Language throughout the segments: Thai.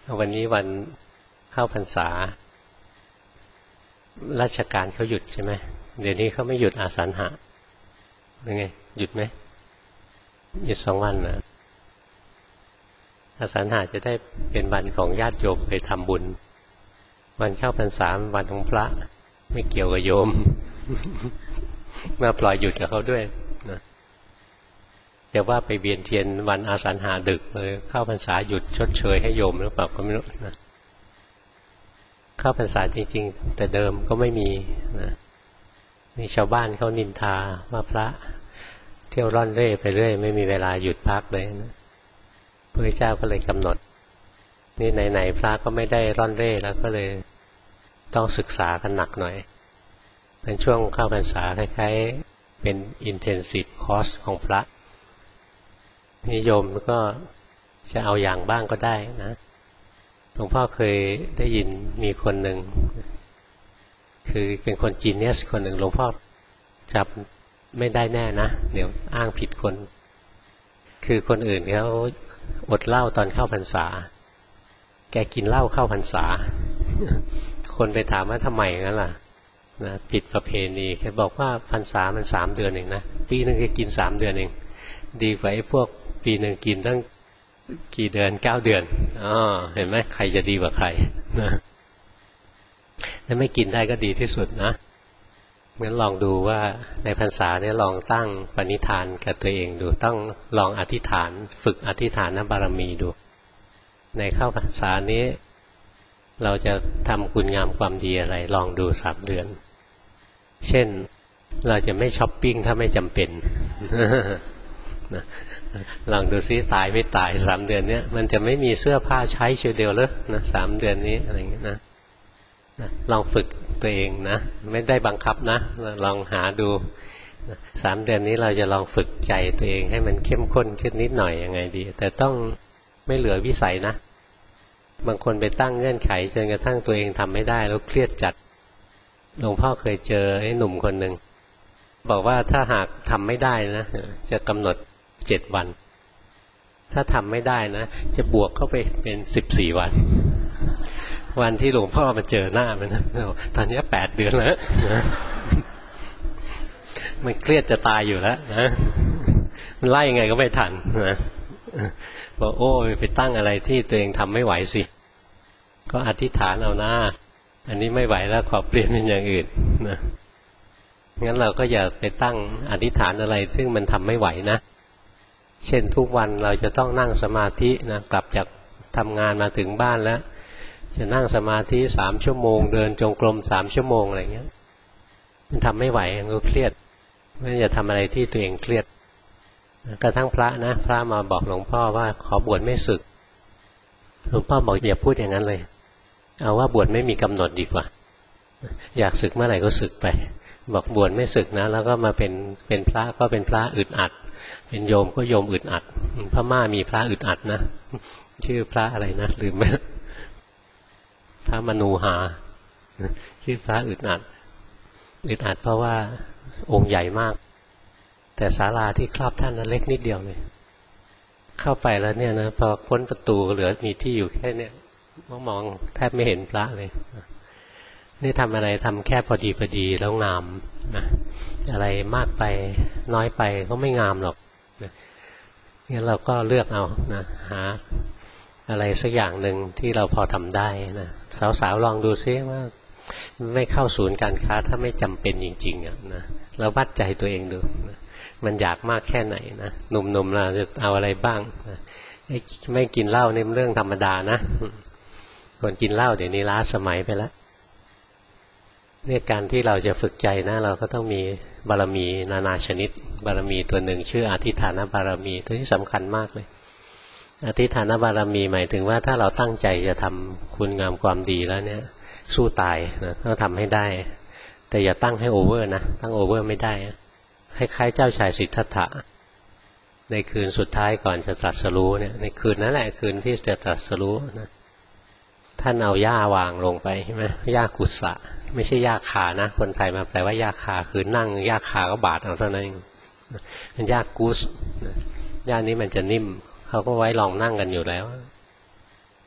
วันนี้วันเข้าพรรษาราชการเขาหยุดใช่ไหมเดี๋ยวนี้เขาไม่หยุดอาสันหะเป็นไงหยุดไหมหยุด2 วันนะอาสันหะจะได้เป็นวันของญาติโยมไปทำบุญวันเข้าพรรษาวันของพระไม่เกี่ยวกับโยม มาปล่อยหยุดกับเขาด้วยนะแต่ว่าไปเวียนเทียนวันอาสันหะดึกเลยเข้าพรรษาหยุดชดเชยให้โยมหรือเปล่าก็ไม่รู้นะเข้าพรรษาจริงๆแต่เดิมก็ไม่มีนะมีชาวบ้านเขานินทาว่าพระเที่ยวร่อนเร่ไปเรื่อยไม่มีเวลาหยุดพักเลยนะพระเจ้าก็เลยกำหนดนี่ไหนๆพระก็ไม่ได้ร่อนเร่แล้วก็เลยต้องศึกษากันหนักหน่อยเป็นช่วงเข้าพรรษาคล้ายๆเป็น intensive course ของพระนิยมก็จะเอาอย่างบ้างก็ได้นะหลวงพ่อเคยได้ยินมีคนหนึ่งคือเป็นคนจีเนียสคนหนึ่งหลวงพ่อจับไม่ได้แน่นะเดี๋ยวอ้างผิดคนคือคนอื่นเขาอดเหล้าตอนเข้าพรรษาแกกินเหล้าเข้าพรรษาคนไปถามว่าทำไมงั้นล่ะนะผิดประเพณีแกบอกว่าพรรษามัน3 เดือนเองนะปีนึงแกกิน3 เดือนเองดีกว่าไอ้พวกปีนึงกินตั้งกี่เดือน9 เดือนเห็นไหมใครจะดีกว่าใครนะถ้าไม่กินได้ก็ดีที่สุดนะงั้นลองดูว่าในพรรษาเนี่ยลองตั้งปณิธานกับตัวเองดูต้องลองอธิษฐานฝึกอธิษฐานบารมีดูในเข้าพรรษานี้เราจะทำคุณงามความดีอะไรลองดู3 เดือนเช่นเราจะไม่ช้อปปิ้งถ้าไม่จำเป็นลองดูซิตายไม่ตาย3 เดือนเนี้ยมันจะไม่มีเสื้อผ้าใช้เชียวเดียวเลยนะ3 เดือนนี้อะไรอย่างเงี้ยนะลองฝึกตัวเองนะไม่ได้บังคับนะลองหาดู3 เดือนนี้เราจะลองฝึกใจตัวเองให้มันเข้มข้นขึ้นนิดหน่อยยังไงดีแต่ต้องไม่เหลือวิสัยนะบางคนไปตั้งเงื่อนไขจนกระทั่งตัวเองทำไม่ได้แล้วเครียดจัดหลวงพ่อเคยเจอไอ้หนุ่มคนหนึ่งบอกว่าถ้าหากทำไม่ได้นะจะกำหนด7 วันถ้าทำไม่ได้นะจะบวกเข้าไปเป็น14 วันวันที่หลวงพ่อมาเจอหน้ามันตอนนี้8 เดือนแล้วมันเครียดจะตายอยู่แล้วนะมันไล่ยังไงก็ไม่ทันนะบอกโอ้ยไปตั้งอะไรที่ตัวเองทำไม่ไหวสิก็อธิษฐานเอาหน้าอันนี้ไม่ไหวแล้วขอเปลี่ยนเป็นอย่างอื่นนะงั้นเราก็อย่าไปตั้งอธิษฐานอะไรซึ่งมันทำไม่ไหวนะเช่นทุกวันเราจะต้องนั่งสมาธินะกลับจากทำงานมาถึงบ้านแล้วจะนั่งสมาธิ3 ชั่วโมงเดินจงกรม3 ชั่วโมงอะไรเงี้ยมันทำไม่ไหวมันก็เครียดไม่อย่าทำอะไรที่ตัวเองเครียดกระทั่งพระนะพระมาบอกหลวงพ่อว่าขอบวชไม่สึกหลวงพ่อบอกอย่าพูดอย่างนั้นเลยเอาว่าบวชไม่มีกำหนดดีกว่าอยากสึกเมื่อไหร่ก็สึกไปบอกบวชไม่สึกนะแล้วก็มาเป็นพระก็เป็นพระอึดอัดเป็นโยมก็โยมอึดอัดพม่ามีพระอึดอัดนะชื่อพระอะไรนะลืมไหมพระมนูหาชื่อพระอึดอัดเพราะว่าองค์ใหญ่มากแต่ศาลาที่ครอบท่านนั้นเล็กนิดเดียวเลยเข้าไปแล้วเนี่ยนะพอพ้นประตูเหลือมีที่อยู่แค่เนี้ยมองแทบไม่เห็นพระเลยนี่ทำอะไรทำแค่พอดีแล้วงามนะอะไรมากไปน้อยไปก็ไม่งามหรอกนะงั้นเราก็เลือกเอานะหาอะไรสักอย่างหนึ่งที่เราพอทำได้นะสาวๆลองดูซิว่าไม่เข้าศูนย์การค้าถ้าไม่จำเป็นจริงๆอ่ะนะเราวัดใจตัวเองดูนะมันอยากมากแค่ไหนนะหนุ่มๆเราจะเอาอะไรบ้างนะไม่กินเหล้านี่เป็นเรื่องธรรมดานะคนกินเหล้าเดี๋ยวนี้ล้าสมัยไปแล้วเนี่ยการที่เราจะฝึกใจนะเราก็ต้องมีบารมีนานาชนิดบารมีตัวหนึ่งชื่ออธิฐานบารมีตัวที่สำคัญมากเลยอธิฐานบารมีหมายถึงว่าถ้าเราตั้งใจจะทำคุณงามความดีแล้วเนี่ยสู้ตายนะต้องทำให้ได้แต่อย่าตั้งให้โอเวอร์นะตั้งโอเวอร์ไม่ได้คล้ายๆเจ้าชายสิทธัตถะในคืนสุดท้ายก่อนจะตรัสรู้เนี่ยในคืนนั้นแหละคืนที่จะตรัสรู้นะท่านเอาหญ้าวางลงไปใช่ไหมหญ้ากุสะไม่ใช่หญ้าคานะคนไทยมาแปลว่าหญ้าคาคือนั่งหญ้าคาก็บาดเอาเท่านั้นเองเป็นหญ้ากุสหญ้านี้มันจะนิ่มเขาก็ไว้ลองนั่งกันอยู่แล้ว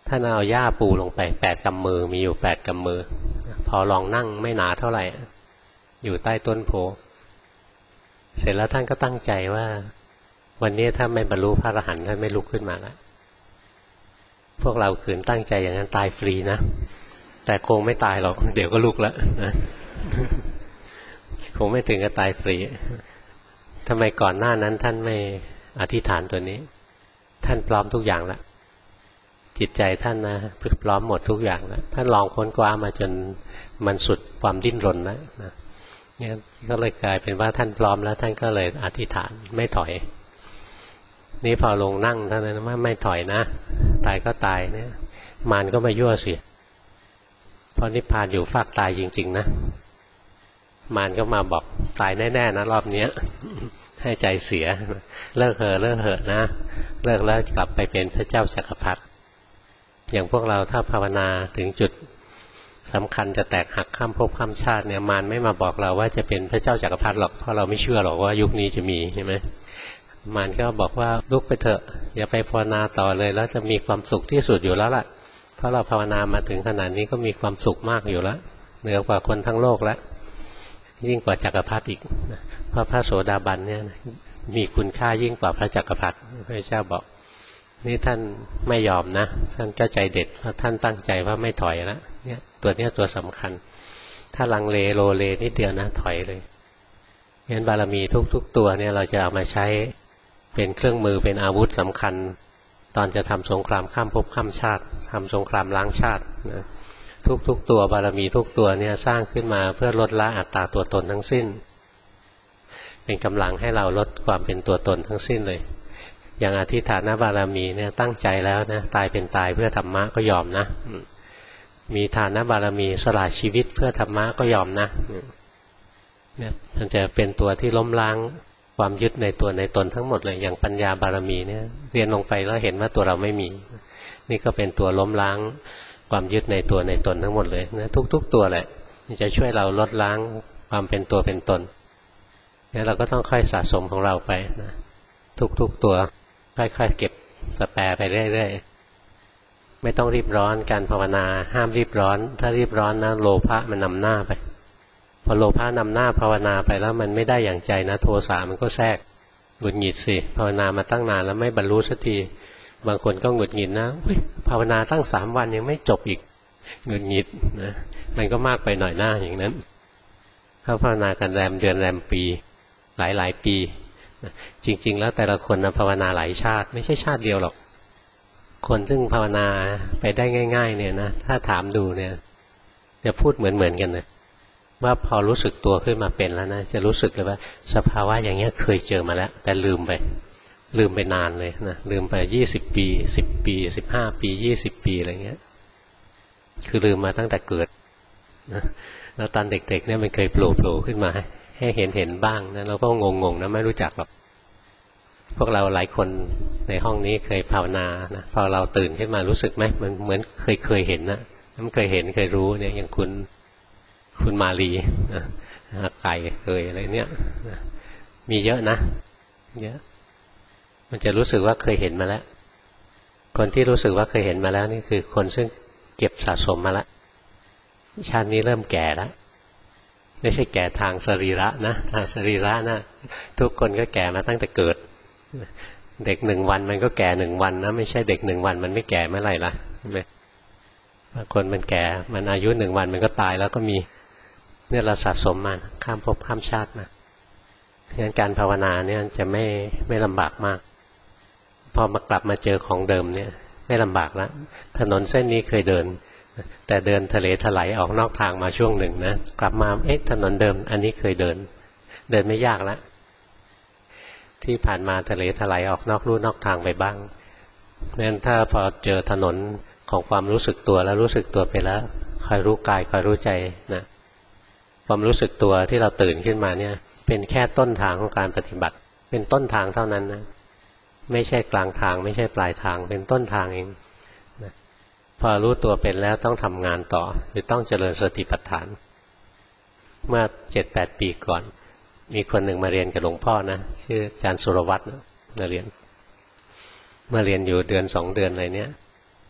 ท่านเอาหญ้าปูลงไป8 กำมือมีอยู่8 กำมือพอลองนั่งไม่หนาเท่าไหร่อยู่ใต้ต้นโพเสร็จแล้วท่านก็ตั้งใจว่าวันนี้ถ้าไม่บรรลุพระอรหันต์ท่านไม่ลุกขึ้นมาแล้วพวกเราขืนตั้งใจอย่างนั้นตายฟรีนะแต่คงไม่ตายหรอกเดี๋ยวก็ลุกแล้วนะคงไม่ถึงกับตายฟรีทำไมก่อนหน้านั้นท่านไม่อธิษฐานตัวนี้ท่านพร้อมทุกอย่างแล้วจิตใจท่านนะพร้อมหมดทุกอย่างแล้วท่านลองค้นคว้ามาจนมันสุดความดิ้นรนแล้วนะเนี่ยก็เลยกลายเป็นว่าท่านพร้อมแล้วท่านก็เลยอธิษฐานไม่ถอยนี่พอลงนั่งท่านนั้นว่าไม่ถอยนะตายก็ตายเนี่ยมารก็มายั่วสิเพราะนิพพานอยู่ฟากตายจริงๆนะมารก็มาบอกตายแน่ๆนะรอบนี้ให้ใจเสียเลิกเหอะนะเลิกแล้วกลับไปเป็นพระเจ้าจักรพรรดิอย่างพวกเราถ้าภาวนาถึงจุดสำคัญจะแตกหักข้ามภพข้ามชาติเนี่ยมารไม่มาบอกเราว่าจะเป็นพระเจ้าจักรพรรดิหรอกเพราะเราไม่เชื่อหรอกว่ายุคนี้จะมีใช่ไหมมารก็บอกว่าลุกไปเถอะอย่าไปภาวนาต่อเลยแล้วจะมีความสุขที่สุดอยู่แล้วล่ะเพราะเราภาวนามาถึงขนาดนี้ก็มีความสุขมากอยู่แล้วเหนือกว่าคนทั้งโลกแล้วยิ่งกว่าจักรพรรดิอีกเพราะพระโสดาบันเนี่ยมีคุณค่ายิ่งกว่าพระจักรพรรดิพระเจ้าบอกนี่ท่านไม่ยอมนะท่านก็ใจเด็ดเพราะท่านตั้งใจว่าไม่ถอยแล้วเนี่ยตัวสำคัญถ้าลังเลโลเลนิดเดียวนะถอยเลยงั้นบารมีทุกตัวเนี่ยเราจะเอามาใช้เป็นเครื่องมือเป็นอาวุธสำคัญตอนจะทำสงครามข้ามภพข้ามชาติทำสงครามล้างชาตินะทุกตัวบารมีทุกตัวเนี่ยสร้างขึ้นมาเพื่อลดละอัตตาตัวตนทั้งสิ้นเป็นกำลังให้เราลดความเป็นตัวตนทั้งสิ้นเลยอย่างอธิฐานบารมีเนี่ยตั้งใจแล้วนะตายเป็นตายเพื่อธรรมะก็ยอมนะมีฐานบารมีสละชีวิตเพื่อธรรมะก็ยอมนะเนี่ยมันจะเป็นตัวที่ล้มล้างความยึดในตัวในตนทั้งหมดเลยอย่างปัญญาบารมีเนี่ยเรียนลงไปแล้วเห็นว่าตัวเราไม่มีนี่ก็เป็นตัวล้มล้างความยึดในตัวในตนทั้งหมดเลยนะทุกตัวแหละจะช่วยเราลดล้างความเป็นตัวเป็นตนเนี่ยเราก็ต้องค่อยสะสมของเราไปนะทุกตัวค่อยๆเก็บสแปร์ไปเรื่อยๆไม่ต้องรีบร้อนการภาวนาห้ามรีบร้อนถ้ารีบร้อนนะโลภะมันนำหน้าไปพอโลภะนำหน้าภาวนาไปแล้วมันไม่ได้อย่างใจนะโทสะมันก็แทรกหงุดหงิดสิภาวนามาตั้งนานแล้วไม่บรรลุสักทีบางคนก็หงุดหงิดนะภาวนาตั้ง3 วันยังไม่จบอีกหงุดหงิดนะมันก็มากไปหน่อยหน้าอย่างนั้นถ้าภาวนากันแรมเดือนแรมปีหลายปีจริงๆแล้วแต่ละคนนะภาวนาหลายชาติไม่ใช่ชาติเดียวหรอกคนซึ่งภาวนาไปได้ง่ายๆเนี่ยนะถ้าถามดูเนี่ยจะพูดเหมือนกันนะว่าพอรู้สึกตัวขึ้นมาเป็นแล้วนะจะรู้สึกเลยว่าสภาวะอย่างเงี้ยเคยเจอมาแล้วแต่ลืมไปนานเลยนะลืมไป20 ปี10 ปี15 ปี20 ปีอะไรเงี้ยคือลืมมาตั้งแต่เกิดนะแล้วตอนเด็กๆเนี่ยมันเคยโผล่ขึ้นมาให้เห็นบ้างนะเราก็งงนะไม่รู้จักหรอกพวกเราหลายคนในห้องนี้เคยภาวนานะพอเราตื่นขึ้นมารู้สึกไหมมันเหมือนเคยเห็นนะมันเคยเห็นเคยรู้เนี่ยอย่างคุณมาลีนะไก่เคยอะไรเนี่ยนะมีเยอะนะเยอะมันจะรู้สึกว่าเคยเห็นมาแล้วคนที่รู้สึกว่าเคยเห็นมาแล้วนี่คือคนซึ่งเก็บสะสมมาแล้วชาตินี้เริ่มแก่แล้วไม่ใช่แก่ทางสรีระนะทางสรีระนะทุกคนก็แก่มาตั้งแต่เกิดเด็ก1 วันมันก็แก่1 วันนะไม่ใช่เด็ก1 วันมันไม่แก่เมื่อไหร่ล่ะใช่ไหมบางคนมันแก่มันอายุ1 วันมันก็ตายแล้วก็มีเนี่ยเราสะสมมาข้ามภพข้ามชาติมางั้นการภาวนาเนี่ยจะไม่ลำบากมากพอมากลับมาเจอของเดิมเนี่ยไม่ลำบากแล้วถนนเส้นนี้เคยเดินแต่เดินทะเลถลายออกนอกทางมาช่วงหนึ่งนะกลับมาถนนเดิมอันนี้เคยเดินไม่ยากแล้วที่ผ่านมาทะเลถลายออกนอกลู่นอกทางไปบ้างงั้นถ้าพอเจอถนนของความรู้สึกตัวแล้วรู้สึกตัวไปแล้วคอยรู้กายคอยรู้ใจนะความรู้สึกตัวที่เราตื่นขึ้นมาเนี่ยเป็นแค่ต้นทางของการปฏิบัติเป็นต้นทางเท่านั้นนะไม่ใช่กลางทางไม่ใช่ปลายทางเป็นต้นทางเองนะพอรู้ตัวเป็นแล้วต้องทำงานต่อหรือต้องเจริญสติปัฏฐานเมื่อ 7-8 ปีก่อนมีคนหนึ่งมาเรียนกับหลวงพ่อนะชื่ออาจารย์สุรวัตรมาเรียนอยู่1-2 เดือนอะไรเนี้ย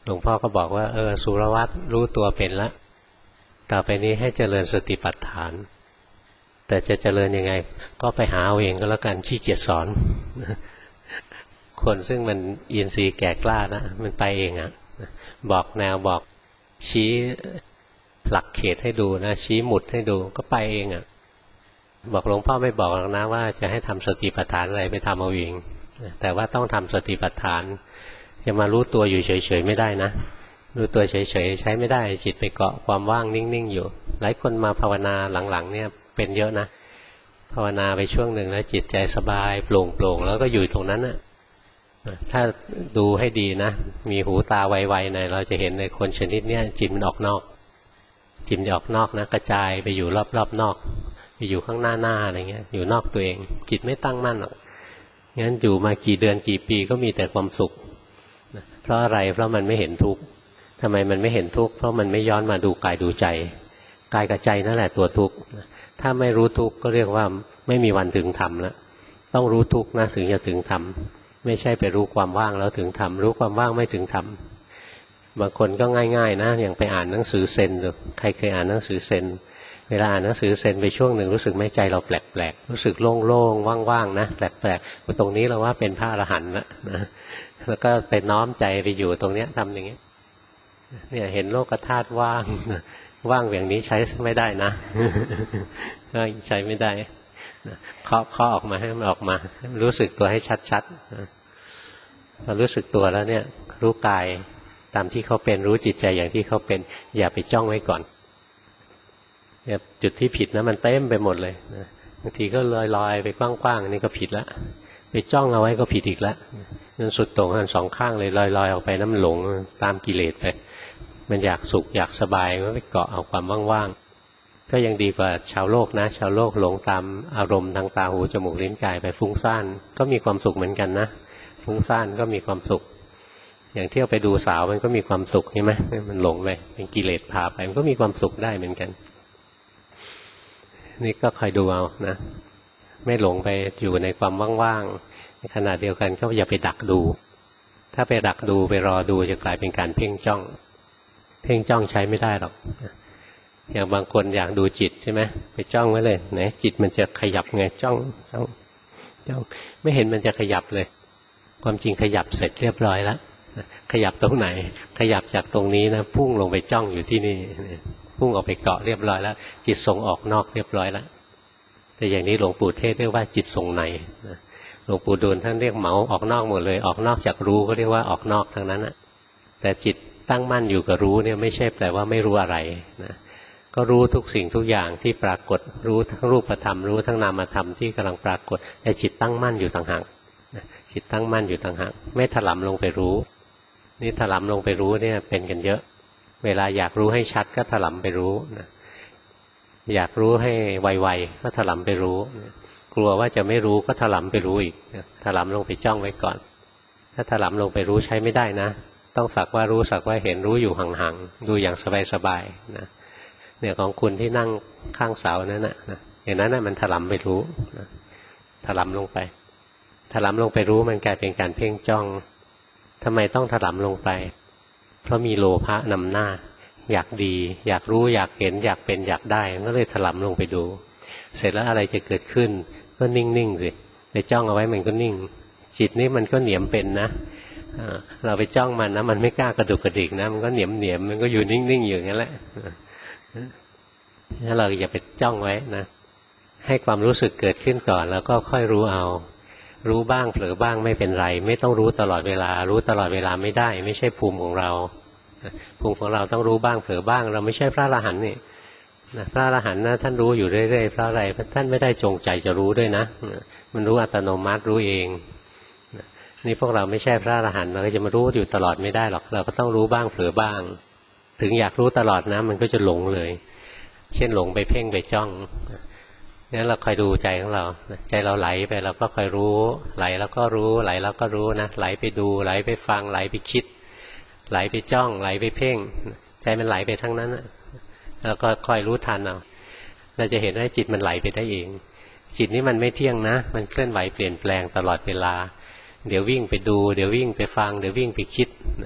หลวงพ่อก็บอกว่าสุรวัตรรู้ตัวเป็นแล้วต่อไปนี้ให้เจริญสติปัฏฐานแต่จะเจริญยังไงก็ไปหาเอาเองก็แล้วกันขี้เกียจสอนคนซึ่งมันอินทรีย์แก่กล้านะมันไปเองอ่ะบอกแนวบอกชี้หลักเขตให้ดูนะชี้หมุดให้ดูก็ไปเองอ่ะบอกหลวงพ่อไม่บอกหรอกนะว่าจะให้ทำสติปัฏฐานอะไรไปทำเอาเองแต่ว่าต้องทำสติปัฏฐานจะมารู้ตัวอยู่เฉยๆไม่ได้นะรู้ตัวเฉยๆใช้ไม่ได้จิตไปเกาะความว่างนิ่งๆอยู่หลายคนมาภาวนาหลังๆเนี่ยเป็นเยอะนะภาวนาไปช่วงหนึ่งแล้วจิตใจสบายโปร่งๆแล้วก็อยู่ตรงนั้นนะถ้าดูให้ดีนะมีหูตาไวๆหน่อยเราจะเห็นในคนชนิดนี้จิตมันออกนอกจิตจะออกนอกนะกระจายไปอยู่รอบๆนอกไปอยู่ข้างหน้าอะไรเงี้ยอยู่นอกตัวเองจิตไม่ตั้งมั่นหรอกงั้นอยู่มากี่เดือนกี่ปีก็มีแต่ความสุขเพราะอะไรเพราะมันไม่เห็นทุกข์ทำไมมันไม่เห็นทุกข์เพราะมันไม่ย้อนมาดูกายดูใจกายกับใจนั่นแหละตัวทุกข์ถ้าไม่รู้ทุกข์ก็เรียกว่าไม่มีวันถึงธรรมแล้วต้องรู้ทุกข์นะถึงจะถึงธรรมไม่ใช่ไปรู้ความว่างแล้วถึงธรรมรู้ความว่างไม่ถึงธรรมบางคนก็ง่ายๆนะอย่างไปอ่านหนังสือเซนดูใครเคยอ่านหนังสือเซนเวลาอ่านหนังสือเซนไปช่วงหนึ่งรู้สึกไม่ใจเราแปลกๆรู้สึกโล่งๆว่างๆนะแปลกๆตรงนี้เราว่าเป็นพระอรหันต์แล้วนะแล้วก็ไปน้อมใจไปอยู่ตรงเนี้ยทำอย่างเงี้ยเนี่ยเห็นโลกธาตุว่างว่างอย่างนี้ใช้ไม่ได้นะใช้ไม่ได้เคาะออกมาให้มันออกมารู้สึกตัวให้ชัดๆพอรู้สึกตัวแล้วเนี่ยรู้กายตามที่เขาเป็นรู้จิตใจอย่างที่เขาเป็นอย่าไปจ้องไว้ก่อนเนี่ยจุดที่ผิดนะมันเต็มไปหมดเลยบางทีก็ลอยๆไปกว้างๆนี่ก็ผิดละไปจ้องเอาไว้ก็ผิดอีกละมันสุดโต่งกันสองข้างเลยลอยๆออกไปน้ำมันหลงตามกิเลสไปมันอยากสุขอยากสบายก็ไปเกาะเอาความว่างๆก็ยังดีกว่าชาวโลกนะชาวโลกหลงตามอารมณ์ทางตาหูจมูกลิ้นกายไปฟุ้งซ่านก็มีความสุขเหมือนกันนะฟุ้งซ่านก็มีความสุขอย่างเที่ยวไปดูสาวมันก็มีความสุขใช่ไหมมันหลงไปเป็นกิเลสพาไปมันก็มีความสุขได้เหมือนกันนี่ก็คอยดูเอานะไม่หลงไปอยู่ในความว่างๆในขณะเดียวกันก็อย่าไปดักดูถ้าไปดักดูไปรอดูจะกลายเป็นการเพ่งจ้องเพ่งจ้องใช้ไม่ได้หรอกอย่างบางคนอยากดูจิตใช่ไหมไปจ้องไว้เลยไหนจิตมันจะขยับไงจ้องไม่เห็นมันจะขยับเลยความจริงขยับเสร็จเรียบร้อยแล้วขยับตรงไหนขยับจากตรงนี้นะพุ่งลงไปจ้องอยู่ที่นี่พุ่งออกไปเกาะเรียบร้อยแล้วจิตส่งออกนอกเรียบร้อยแล้วแต่อย่างนี้หลวงปู่เทศเรียกว่าจิตส่งในหลวงปู่ดูลท่านเรียกเหมาออกนอกหมดเลยออกนอกจากรู้ก็เรียกว่าออกนอกทั้งนั้นนะแต่จิตตั้งมั่นอยู่กับรู้เนี่ยไม่ใช่แปลว่าไม่รู้อะไรนะก็รู้ทุกสิ่งทุกอย่างที่ปรากฏรู้ทั้งรูปธรรมรู้ทั้งนามธรรมที่กำลังปรากฏแต่จิตตั้งมั่นอยู่ต่างหากจิตตั้งมั่นอยู่ต่างหากไม่ถลำลงไปรู้นี่ถลำลงไปรู้เนี่ยเป็นกันเยอะเวลาอยากรู้ให้ชัดก็ถลำไปรู้นะอยากรู้ให้ไวๆก็ถลำไปรู้กลัวว่าจะไม่รู้ก็ถลำไปรู้อีกถลำลงไปจ้องไว้ก่อนถ้าถลำลงไปรู้ใช้ไม่ได้นะต้องสักว่ารู้สักว่าเห็นรู้อยู่ห่างๆดูอย่างสบายๆนะเนี่ยของคุณที่นั่งข้างเสานั่นนะอย่างนั้นนะมันถลำไปรู้นะถลำลงไปถลำลงไปรู้มันกลายเป็นการเพ่งจ้องทำไมต้องถลำลงไปเพราะมีโลภะนำหน้าอยากดีอยากรู้อยากเห็นอยากเป็นอยากได้ก็เลยถลำลงไปดูเสร็จแล้วอะไรจะเกิดขึ้นก็นิ่งๆสิไปจ้องเอาไว้มันก็นิ่งจิตนี่มันก็เหนียมเป็นนะเราไปจ้องมันนะมันไม่กล้ากระดุกกระดิกนะมันก็เหนียมมันก็อยู่นิ่งๆอยู่อย่างนั้นแหละถ้าเราอย่าไปจ้องไว้นะให้ความรู้สึกเกิดขึ้นก่อนแล้วก็ค่อยรู้เอารู้บ้างเผลอบ้างไม่เป็นไรไม่ต้องรู้ตลอดเวลารู้ตลอดเวลาไม่ได้ไม่ใช่ภูมิของเราภูมิของเราต้องรู้บ้างเผลอบ้างเราไม่ใช่พระอรหันต์นี่พระอรหันต์นะท่านรู้อยู่เรื่อยๆเพราะอะไรเพราะท่านไม่ได้จงใจจะรู้ด้วยนะมันรู้อัตโนมัติรู้เองนี่พวกเราไม่ใช่พระอรหันต์เราก็จะมารู้อยู่ตลอดไม่ได้หรอกเราก็ต้องรู้บ้างเผลอบ้างถึงอยากรู้ตลอดนะมันก็จะหลงเลยเช่นหลงไปเพ่งไปจ้องงั้นเราคอยดูใจของเราใจเราไหลไปเราก็คอยรู้ไหลแล้วก็รู้ไหลแล้วก็รู้นะไหลไปดูไหลไปฟังไหลไปคิดไหลไปจ้องไหลไปเพ่งใจมันไหลไปทั้งนั้นแล้วก็คอยรู้ทันเอาเราจะเห็นว่าจิตมันไหลไปได้เองจิตนี้มันไม่เที่ยงนะมันเคลื่อนไหวเปลี่ยนแปลงตลอดเวลาเดี๋ยววิ่งไปดูเดี๋ยววิ่งไปฟังเดี๋ยววิ่งไปคิดนะ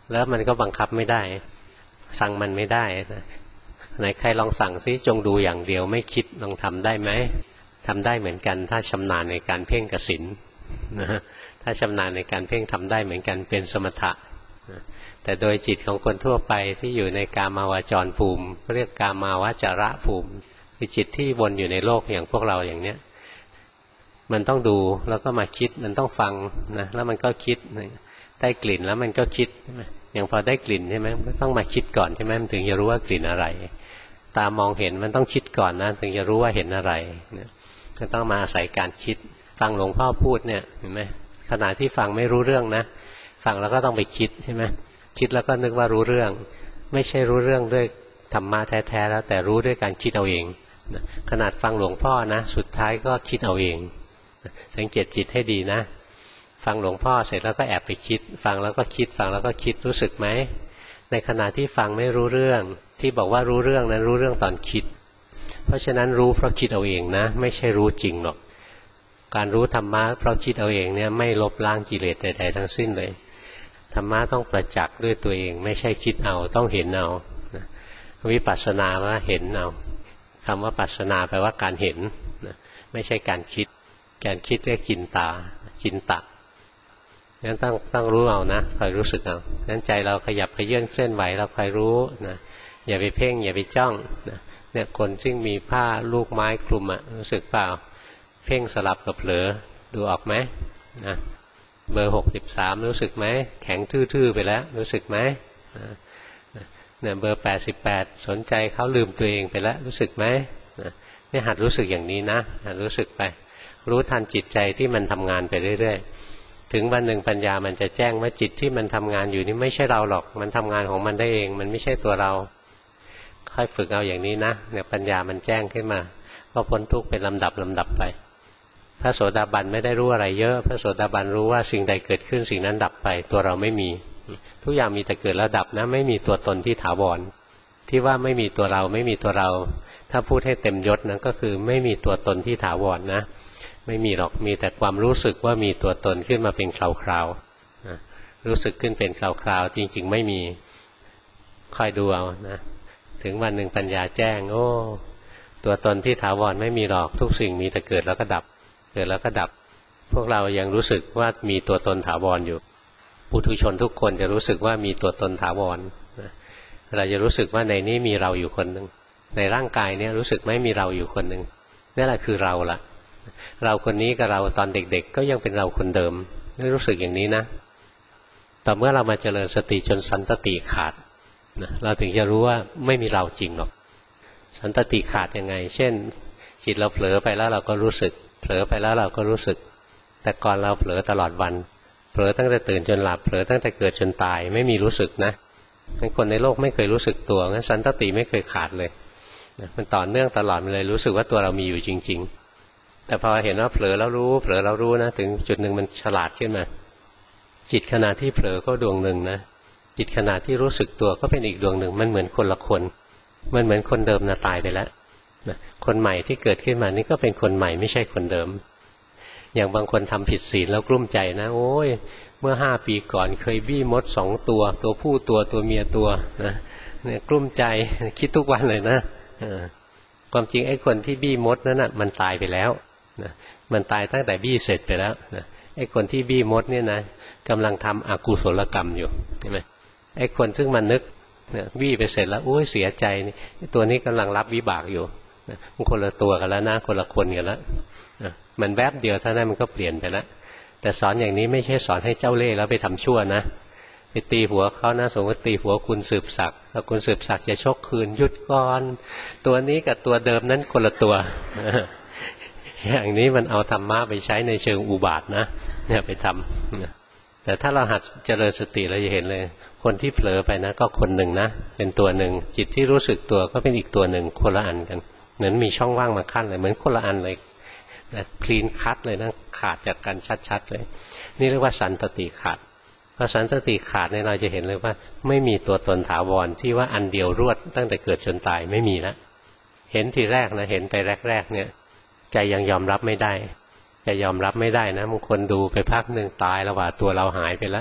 แล้วมันก็บังคับไม่ได้สั่งมันไม่ได้นะไหนใครลองสั่งซิจงดูอย่างเดียวไม่คิดลองทำได้ไหมทำได้เหมือนกันถ้าชำนาญในการเพ่งกสิณนะถ้าชำนาญในการเพ่งทำได้เหมือนกันเป็นสมถะแต่โดยจิตของคนทั่วไปที่อยู่ในกามาวจรภูมิเรียกกามาวจระภูมิคือจิตที่วนอยู่ในโลกอย่างพวกเราอย่างเนี้ยมันต้องดูแล้วก็มาคิดมันต้องฟังนะแล้วมันก็คิดได้กลิ่นแล้วมันก็คิดใช่ไหมอย่างพอได้กลิ่นใช่ไหมมันต้องมาคิดก่อนใช่ไหมมันถึงจะรู้ว่ากลิ่นอะไรตามองเห็นมันต้องคิดก่อนนะถึงจะรู้ว่าเห็นอะไรเนี่ยก็ต้องมาอาศัยการคิดฟังหลวงพ่อพูดเนี่ยเห็นไหมขณะที่ฟังไม่รู้เรื่องนะฟังแล้วก็ต้องไปคิดใช่ไหมคิดแล้วก็นึกว่ารู้เรื่องไม่ใช่รู้เรื่องด้วยธรรมะแท้ๆแล้วแต่รู้ด้วยการคิดเอาเองขนาดฟังหลวงพ่อนะสุดท้ายก็คิดเอาเองสังเกตจิตให้ดีนะฟังหลวงพ่อเสร็จแล้วก็แอบไปคิดฟังแล้วก็คิดฟังแล้วก็คิดรู้สึกไหมในขณะที่ฟังไม่รู้เรื่องที่บอกว่ารู้เรื่องนั้นรู้เรื่องตอนคิดเพราะฉะนั้นรู้เพราะคิดเอาเองนะไม่ใช่รู้จริงหรอกการรู้ธรรมะเพราะคิดเอาเองเนี่ยไม่ลบล้างกิเลสใดๆทั้งสิ้นเลยธรรมะต้องประจักษ์ด้วยตัวเองไม่ใช่คิดเอาต้องเห็นเอาวิปัสสนาว่าเห็นเอาคำว่าปัสสนาแปลว่าการเห็นไม่ใช่การคิดการคิดเรียกจินตาจินตะงั้นต้องรู้เอานะคอยรู้สึกเอางั้นใจเราขยับขยื่นเคลื่อนไหวเราคอยรู้นะอย่าไปเพ่งอย่าไปจ้องนะเนี่ยคนซึ่งมีผ้าลูกไม้คลุมอะรู้สึกเปล่าเพ่งสลับกับเผลอดูออกไหมนะเบอร์63รู้สึกไหมแข็งทื่อๆไปแล้วรู้สึกไหมเนี่ยเบอร์88สนใจเขาลืมตัวเองไปแล้วรู้สึกไหมเนี่ยหัดรู้สึกอย่างนี้นะหัดรู้สึกไปรู้ทันจิตใจที่มันทำงานไปเรื่อยๆถึงวันหนึ่งปัญญามันจะแจ้งว่าจิตที่มันทำงานอยู่นี่ไม่ใช่เราหรอกมันทำงานของมันได้เองมันไม่ใช่ตัวเราค่อยฝึกเอาอย่างนี้นะเนี่ยปัญญามันแจ้งขึ้นมาก็พ้นทุกข์เป็นลำดับไปพระโสดาบันไม่ได้รู้อะไรเยอะพระโสดาบันรู้ว่าสิ่งใดเกิดขึ้นสิ่งนั้นดับไปตัวเราไม่มีทุกอย่างมีแต่เกิดแล้วดับนะไม่มีตัวตนที่ถาวรที่ว่าไม่มีตัวเราไม่มีตัวเราถ้าพูดให้เต็มยศนะก็คือไม่มีตัวตนที่ถาวรนะไม่มีหรอกมีแต่ความรู้สึกว่ามีตัวตนขึ้นมาเป็นคราวๆนะรู้สึกขึ้นเป็นคราวๆจริงๆไม่มีค่อยดูเอานะถึงวันหนึ่งปัญญาแจ้งโอ้ตัวตนที่ถาวรไม่มีหรอกทุกสิ่งมีแต่เกิดแล้วก็ดับเกิดแล้วก็ดับพวกเรายังรู้สึกว่ามีตัวตนถาวรอยู่ปุถุชนทุกคนจะรู้สึกว่ามีตัวตนถาวรเราจะรู้สึกว่าในนี้มีเราอยู่คนหนึ่งในร่างกายเนี่ยรู้สึกไม่มีเราอยู่คนหนึ่งนั่นแหละคือเราละเราคนนี้กับเราตอนเด็กๆก็ยังเป็นเราคนเดิมไม่รู้สึกอย่างนี้นะแต่เมื่อเรามาเจริญสติจนสันตติขาดนะเราถึงจะรู้ว่าไม่มีเราจริงหรอกสันตติขาดยังไงเช่นจิตเราเผลอไปแล้วเราก็รู้สึกเผลอไปแล้วเราก็รู้สึกแต่ก่อนเราเผลอตลอดวันเผลอตั้งแต่ตื่นจนหลับเผลอตั้งแต่เกิดจนตายไม่มีรู้สึกนะคนในโลกไม่เคยรู้สึกตัวงั้นสันตติไม่เคยขาดเลยมันต่อเนื่องตลอดเลยรู้สึกว่าตัวเรามีอยู่จริงๆแต่พอเห็นว่าเผลอแล้วรู้เผลอแล้วรู้นะถึงจุดหนึ่งมันฉลาดขึ้นมาจิตขณะที่เผลอก็ดวงหนึ่งนะจิตขณะที่รู้สึกตัวก็เป็นอีกดวงหนึ่งมันเหมือนคนละคนมันเหมือนคนเดิมนะตายไปแล้วคนใหม่ที่เกิดขึ้นมานี่ก็เป็นคนใหม่ไม่ใช่คนเดิมอย่างบางคนทำผิดศีลแล้วกลุ้มใจนะโอ้ยเมื่อ5 ปีก่อนเคยบี้มด2 ตัวตัวผู้ตัวเมียตัวนะเนี่ยกลุ้มใจคิดทุกวันเลยนะความจริงไอ้คนที่บี้มดนั้นน่ะมันตายไปแล้วนะมันตายตั้งแต่บี้เสร็จไปแล้วนะไอ้คนที่บี้มดเนี่ยนะกำลังทำอกุศลกรรมอยู่ใช่ไหมไอ้คนซึ่งมันนึกบี้ไปเสร็จแล้วโอ้ยเสียใจนี่ตัวนี้กำลังรับวิบากอยู่มันคนละตัวกันแล้วนะคนละคนกันแล้วมันแวบเดียวเท่านั้นมันก็เปลี่ยนไปแล้วแต่สอนอย่างนี้ไม่ใช่สอนให้เจ้าเล่ห์แล้วไปทำชั่วนะไปตีหัวเขานะสมมติตีหัวคุณสืบศักดิ์แล้วคุณสืบศักดิ์จะชกคืนหยุดก่อนตัวนี้กับตัวเดิมนั้นคนละตัวอย่างนี้มันเอาธรรมะไปใช้ในเชิงอุบาทนะเนี่ยไปทำแต่ถ้าเราหัดเจริญสติเราจะเห็นเลยคนที่เผลอไปนะก็คนหนึ่งนะเป็นตัวหนึ่งจิตที่รู้สึกตัวก็เป็นอีกตัวหนึ่งคนละอันกันเหมือนมีช่องว่างมาขั้นเลยเหมือนคนละอันเลยคลีนคัทเลยนะขาดจากกันชัดๆเลยนี่เรียกว่าสันตติขาดพอสันตติขาดเนี่ยเราจะเห็นเลยว่าไม่มีตัวตนถาวรที่ว่าอันเดียวรวดตั้งแต่เกิดจนตายไม่มีแล้วเห็นทีแรกนะเห็นไปแรกๆเนี่ยใจยังยอมรับไม่ได้จะยอมรับไม่ได้นะบางคนดูไปพักหนึ่งตายแล้วว่าตัวเราหายไปแล้ว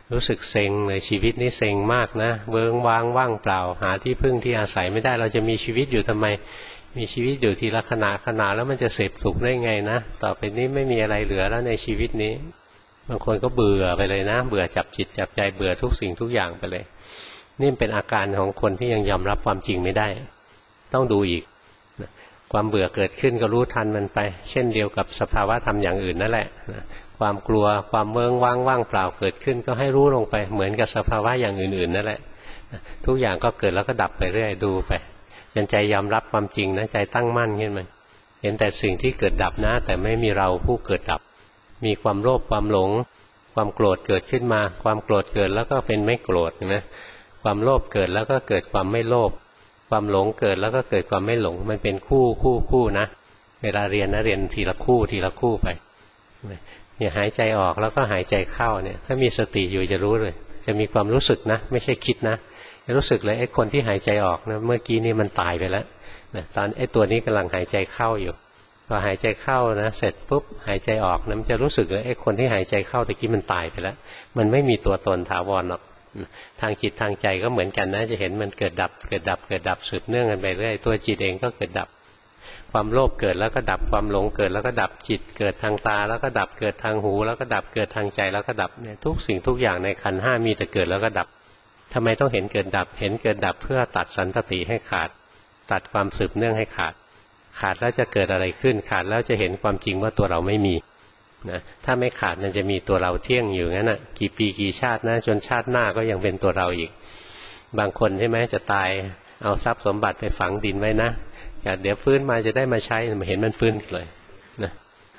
รู้สึกเซ็งเลยชีวิตนี้เซ็งมากนะเวิ้งว้างว่างเปล่าหาที่พึ่งที่อาศัยไม่ได้เราจะมีชีวิตอยู่ทำไมมีชีวิตอยู่ทีละขณะแล้วมันจะเสพสุขได้ไงนะต่อไปนี้ไม่มีอะไรเหลือแล้วในชีวิตนี้บางคนก็เบื่อไปเลยนะเบื่อจับจิตจับใจเบื่อทุกสิ่งทุกอย่างไปเลยนี่เป็นอาการของคนที่ยังยอมรับความจริงไม่ได้ต้องดูอีกความเบื่อเกิดขึ้นก็รู้ทันมันไปเช่นเดียวกับสภาวะธรรมอย่างอื่นนั่นแหละความกลัวความเวิ้งว้างว่างเปล่าเกิดขึ้นก็ให้รู้ลงไปเหมือนกับสภาวะอย่างอื่นๆนั่นแหละทุกอย่างก็เกิดแล้วก็ดับไปเรื่อยดูไปจนใจยอมรับความจริงนะใจตั้งมั่นขึ้นมาเห็นแต่สิ่งที่เกิดดับนะแต่ไม่มีเราผู้เกิดดับมีความโลภความหลงความโกรธเกิดขึ้นมาความโกรธเกิดแล้วก็เป็นไม่โกรธนะความโลภเกิดแล้วก็เกิดความไม่โลภความหลงเกิดแล้วก็เกิดความไม่หลงมันเป็นคู่นะเวลาเรียนนะเรียนทีละคู่ไปเนี่ยหายใจออกแล้วก็หายใจเข้าเนี่ยถ้ามีสติอยู่จะรู้เลยจะมีความรู้สึกนะไม่ใช่คิดนะจะรู้สึกเลยไอ้คนที่หายใจออกนะเมื่อกี้นี่มันตายไปแล้วนะตอนไอ้ตัวนี้กำลังหายใจเข้าอยู่พอหายใจเข้านะเสร็จปุ๊บหายใจออกนะมันจะรู้สึกเลยไอ้คนที่หายใจเข้าตะกี้มันตายไปแล้วมันไม่มีตัวตนถาวรหรอกทางจิตทางใจก็เหมือนกันนะจะเห็นมันเกิดดับสืบเนื่องกันไปเรื่อยตัวจิตเองก็เกิดดับความโลภเกิดแล้วก็ดับความหลงเกิดแล้วก็ดับจิตเกิดทางตาแล้วก็ดับเกิดทางหูแล้วก็ดับเกิดทางใจแล้วก็ดับเนี่ยทุกสิ่งทุกอย่างในขันธ์ห้ามีแต่เกิดแล้วก็ดับทำไมต้องเห็นเกิดดับเห็นเกิดดับเพื่อตัดสันตติให้ขาดตัดความสืบเนื่องให้ขาดแล้วจะเกิดอะไรขึ้นขาดแล้วจะเห็นความจริงว่าตัวเราไม่มีนะถ้าไม่ขาดมันจะมีตัวเราเที่ยงอยู่งั้นน่ะกี่ปีกี่ชาตินะจนชาติหน้าก็ยังเป็นตัวเราอีกบางคนใช่ไหมจะตายเอาทรัพย์สมบัติไปฝังดินไว้นะเดี๋ยวฟื้นมาจะได้มาใช้เห็นมันฟื้นเลยนะ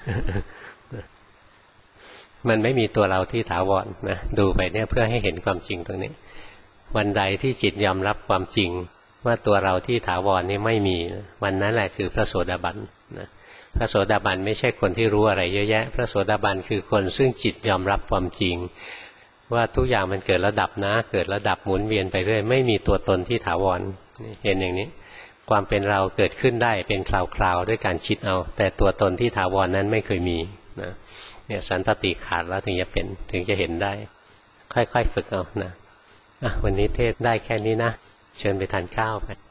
มันไม่มีตัวเราที่ถาวรนะดูไปเนี่ยเพื่อให้เห็นความจริงตรงนี้วันใดที่จิตยอมรับความจริงว่าตัวเราที่ถาวรนี่ไม่มีวันนั้นแหละคือพระโสดาบันนะพระโสดาบันไม่ใช่คนที่รู้อะไรเยอะแยะพระโสดาบันคือคนซึ่งจิตยอมรับความจริงว่าทุกอย่างมันเกิดแล้วดับนะเกิดแล้วดับหมุนเวียนไปเรื่อยไม่มีตัวตนที่ถาวรเห็นอย่างนี้ความเป็นเราเกิดขึ้นได้เป็นคราวๆด้วยการคิดเอาแต่ตัวตนที่ถาวรนั้นไม่เคยมีนะเนี่ยสันตติขาดแล้วถึงจะเห็นได้ค่อยๆฝึกเอานะวันนี้เทศได้แค่นี้นะเชิญไปทานข้าวไป